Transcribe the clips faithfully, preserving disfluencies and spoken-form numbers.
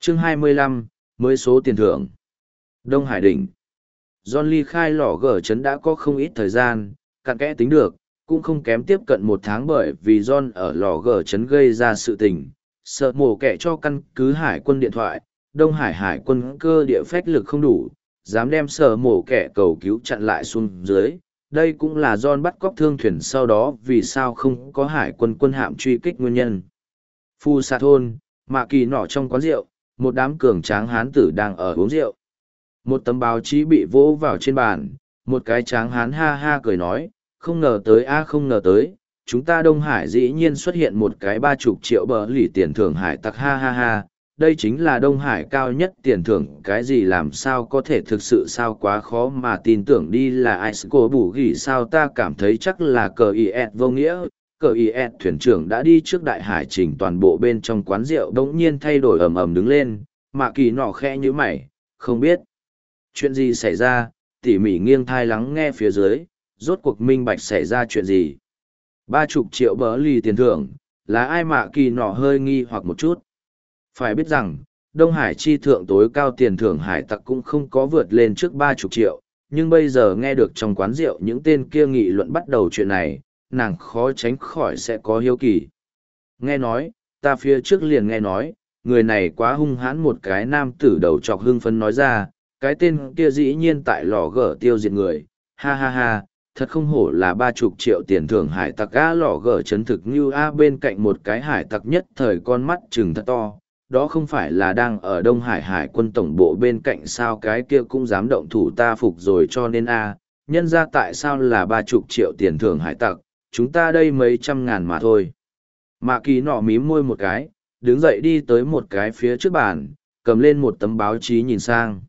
Chương hai mươi lăm, mới số tiền thưởng. Đông Hải đỉnh. John ly khai lò gở trấn đã có không ít thời gian, cặn kẽ tính được, cũng không kém tiếp cận một tháng bởi vì John ở lò gở trấn gây ra sự tình. Sợ mổ kẻ cho căn cứ hải quân điện thoại, Đông Hải hải quân cơ địa phách lực không đủ, dám đem sở mổ kẻ cầu cứu chặn lại xuống dưới. Đây cũng là John bắt cóc thương thuyền sau đó vì sao không có hải quân quân hạm truy kích nguyên nhân. Phu Sa thôn, Mạ Kỳ nọ trong quán rượu, một đám cường tráng hán tử đang ở uống rượu. Một tấm báo chí bị vỗ vào trên bàn, một cái tráng hán ha ha cười nói, không ngờ tới a không ngờ tới, chúng ta Đông Hải dĩ nhiên xuất hiện một cái ba chục triệu bờ lì tiền thưởng hải tặc ha ha ha, đây chính là Đông Hải cao nhất tiền thưởng, cái gì làm sao có thể thực sự sao quá khó mà tin tưởng đi là ai cô bù gỉ sao ta cảm thấy chắc là cờ is vô nghĩa. Cờ is thuyền trưởng đã đi trước đại hải trình toàn bộ bên trong quán rượu đống nhiên thay đổi ầm ầm đứng lên, Mạ Kỳ nọ khẽ như mày, không biết chuyện gì xảy ra, tỉ mỉ nghiêng thai lắng nghe phía dưới, rốt cuộc minh bạch xảy ra chuyện gì. Ba chục triệu bờ lì tiền thưởng, là ai? Mạ Kỳ nọ hơi nghi hoặc một chút. Phải biết rằng, Đông Hải chi thượng tối cao tiền thưởng hải tặc cũng không có vượt lên trước ba chục triệu, nhưng bây giờ nghe được trong quán rượu những tên kia nghị luận bắt đầu chuyện này, nàng khó tránh khỏi sẽ có hiếu kỳ. Nghe nói, ta phía trước liền nghe nói, người này quá hung hãn, một cái nam tử đầu chọc hưng phấn nói ra, cái tên kia dĩ nhiên tại lò gở tiêu diệt người, ha ha ha, thật không hổ là ba chục triệu tiền thưởng hải tặc a. Lò gở chấn thực như a bên cạnh một cái hải tặc nhất thời con mắt trừng thật to, đó không phải là đang ở Đông Hải hải quân tổng bộ bên cạnh sao, cái kia cũng dám động thủ, ta phục rồi cho nên a, nhân ra tại sao là ba chục triệu tiền thưởng hải tặc, chúng ta đây mấy trăm ngàn mà thôi. Mạ Kỳ nọ mím môi một cái, đứng dậy đi tới một cái phía trước bàn, cầm lên một tấm báo chí nhìn sang.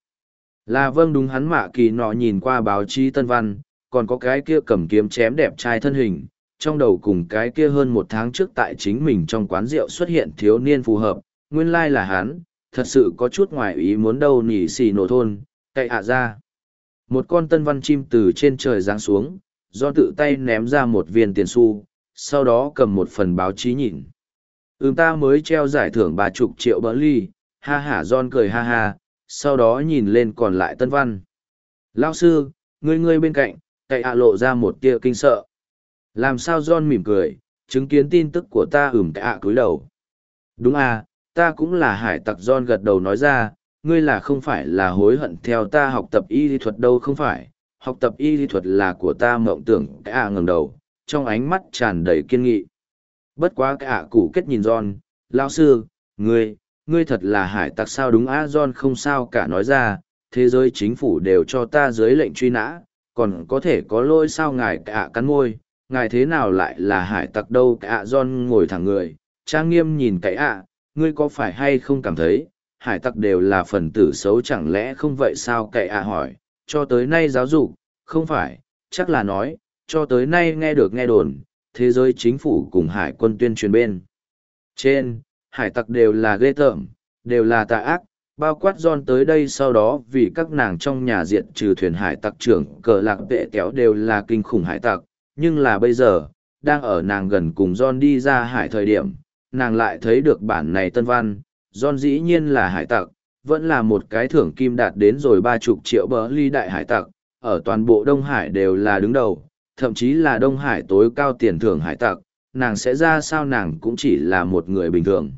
Là vâng đúng, hắn Mạ Kỳ nọ nhìn qua báo chí tân văn, còn có cái kia cầm kiếm chém đẹp trai thân hình, trong đầu cùng cái kia hơn một tháng trước tại chính mình trong quán rượu xuất hiện thiếu niên phù hợp, nguyên lai là hắn, thật sự có chút ngoài ý muốn đâu. Nỉ xì nổ thôn, cậy hạ ra. Một con tân văn chim từ trên trời giáng xuống, do tự tay ném ra một viên tiền xu, sau đó cầm một phần báo chí nhìn. Ừm, ta mới treo giải thưởng ba chục triệu bờ ly, ha hả. John cười ha ha, sau đó nhìn lên còn lại tân văn. Lao sư, ngươi ngươi bên cạnh, cậy hạ lộ ra một tia kinh sợ. Làm sao? John mỉm cười, chứng kiến tin tức của ta. Ừm, cậy hạ cúi đầu. Đúng à, ta cũng là hải tặc. John gật đầu nói ra, ngươi là không phải là hối hận theo ta học tập y lý thuật đâu? Không phải, học tập y lý thuật là của ta mộng tưởng. Cái ạ ngẩng đầu, trong ánh mắt tràn đầy kiên nghị. Bất quá cái ạ củ kết nhìn John, lao sư, ngươi, ngươi thật là hải tặc sao? Đúng á. John không sao cả nói ra, thế giới chính phủ đều cho ta dưới lệnh truy nã, còn có thể có lỗi sao? Ngài cái ạ cắn môi, ngài thế nào lại là hải tặc đâu? Cái ạ John ngồi thẳng người, trang nghiêm nhìn cái ạ, ngươi có phải hay không cảm thấy, hải tặc đều là phần tử xấu chẳng lẽ không vậy sao? Cái ạ hỏi, cho tới nay giáo dục, không phải, chắc là nói, cho tới nay nghe được nghe đồn, thế giới chính phủ cùng hải quân tuyên truyền bên trên, hải tặc đều là ghê tởm, đều là tà ác, bao quát John tới đây sau đó vì các nàng trong nhà diện trừ thuyền hải tặc trưởng cờ lạc vệ kéo đều là kinh khủng hải tặc, nhưng là bây giờ, đang ở nàng gần cùng John đi ra hải thời điểm, nàng lại thấy được bản này tân văn, John dĩ nhiên là hải tặc, vẫn là một cái thưởng kim đạt đến rồi ba chục triệu bờ ly đại hải tặc, ở toàn bộ Đông Hải đều là đứng đầu, thậm chí là Đông Hải tối cao tiền thưởng hải tặc, nàng sẽ ra sao? Nàng cũng chỉ là một người bình thường.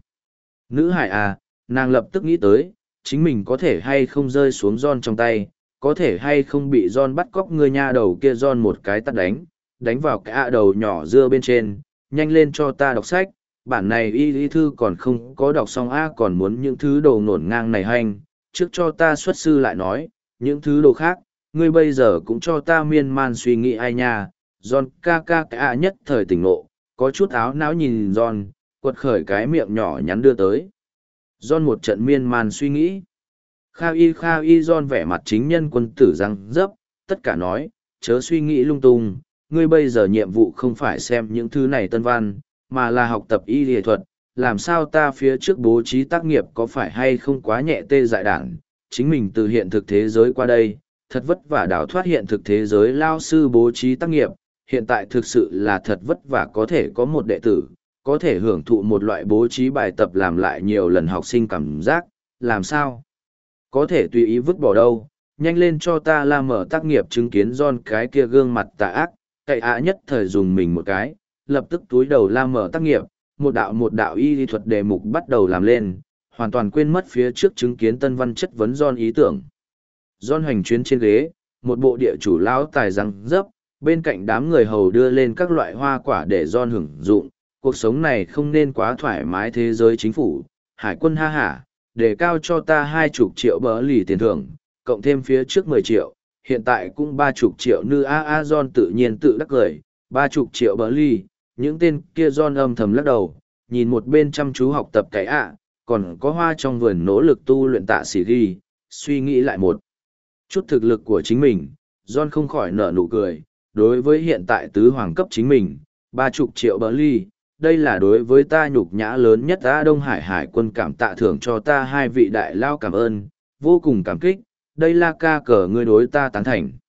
Nữ hải à, nàng lập tức nghĩ tới, chính mình có thể hay không rơi xuống John trong tay, có thể hay không bị John bắt cóc người nha đầu kia. John một cái tắt đánh, đánh vào cái ạ đầu nhỏ dưa bên trên, nhanh lên cho ta đọc sách, bản này y lý thư còn không có đọc xong a, còn muốn những thứ đồ ngổn ngang này hành, trước cho ta xuất sư lại nói, những thứ đồ khác, ngươi bây giờ cũng cho ta miên man suy nghĩ ai nha. John ca ca cái ạ nhất thời tỉnh ngộ, có chút áo não nhìn John, quật khởi cái miệng nhỏ nhắn đưa tới. John một trận miên man suy nghĩ. Kha y kha y. John vẻ mặt chính nhân quân tử răng dấp, tất cả nói, chớ suy nghĩ lung tung, ngươi bây giờ nhiệm vụ không phải xem những thứ này tân văn, mà là học tập y lý thuật. Làm sao ta phía trước bố trí tác nghiệp có phải hay không quá nhẹ tê dại đảng, chính mình từ hiện thực thế giới qua đây, thật vất vả đào thoát hiện thực thế giới lao sư bố trí tác nghiệp, hiện tại thực sự là thật vất vả có thể có một đệ tử, có thể hưởng thụ một loại bố trí bài tập làm lại nhiều lần học sinh cảm giác, làm sao? Có thể tùy ý vứt bỏ đâu, nhanh lên cho ta la mở tác nghiệp chứng kiến John cái kia gương mặt tà ác, cậy ạ nhất thời dùng mình một cái, lập tức túi đầu la mở tác nghiệp, một đạo một đạo y lý thuật đề mục bắt đầu làm lên, hoàn toàn quên mất phía trước chứng kiến tân văn chất vấn John ý tưởng. John hành chuyến trên ghế, một bộ địa chủ lão tài răng dấp, bên cạnh đám người hầu đưa lên các loại hoa quả để John hưởng dụng, cuộc sống này không nên quá thoải mái thế giới chính phủ, hải quân ha hả, để cao cho ta hai chục triệu bờ lì tiền thưởng, cộng thêm phía trước mười triệu, hiện tại cũng ba chục triệu nữ a a John tự nhiên tự đắc cười, ba chục triệu bờ lì, những tên kia John âm thầm lắc đầu, nhìn một bên chăm chú học tập cái ạ, còn có hoa trong vườn nỗ lực tu luyện tạ sĩ ghi, suy nghĩ lại một chút thực lực của chính mình, John không khỏi nở nụ cười, đối với hiện tại tứ hoàng cấp chính mình, ba chục triệu bờ ly, đây là đối với ta nhục nhã lớn nhất ta Đông Hải Hải quân cảm tạ thưởng cho ta hai vị đại lao cảm ơn, vô cùng cảm kích, đây là ca cờ ngươi đối ta tán thành.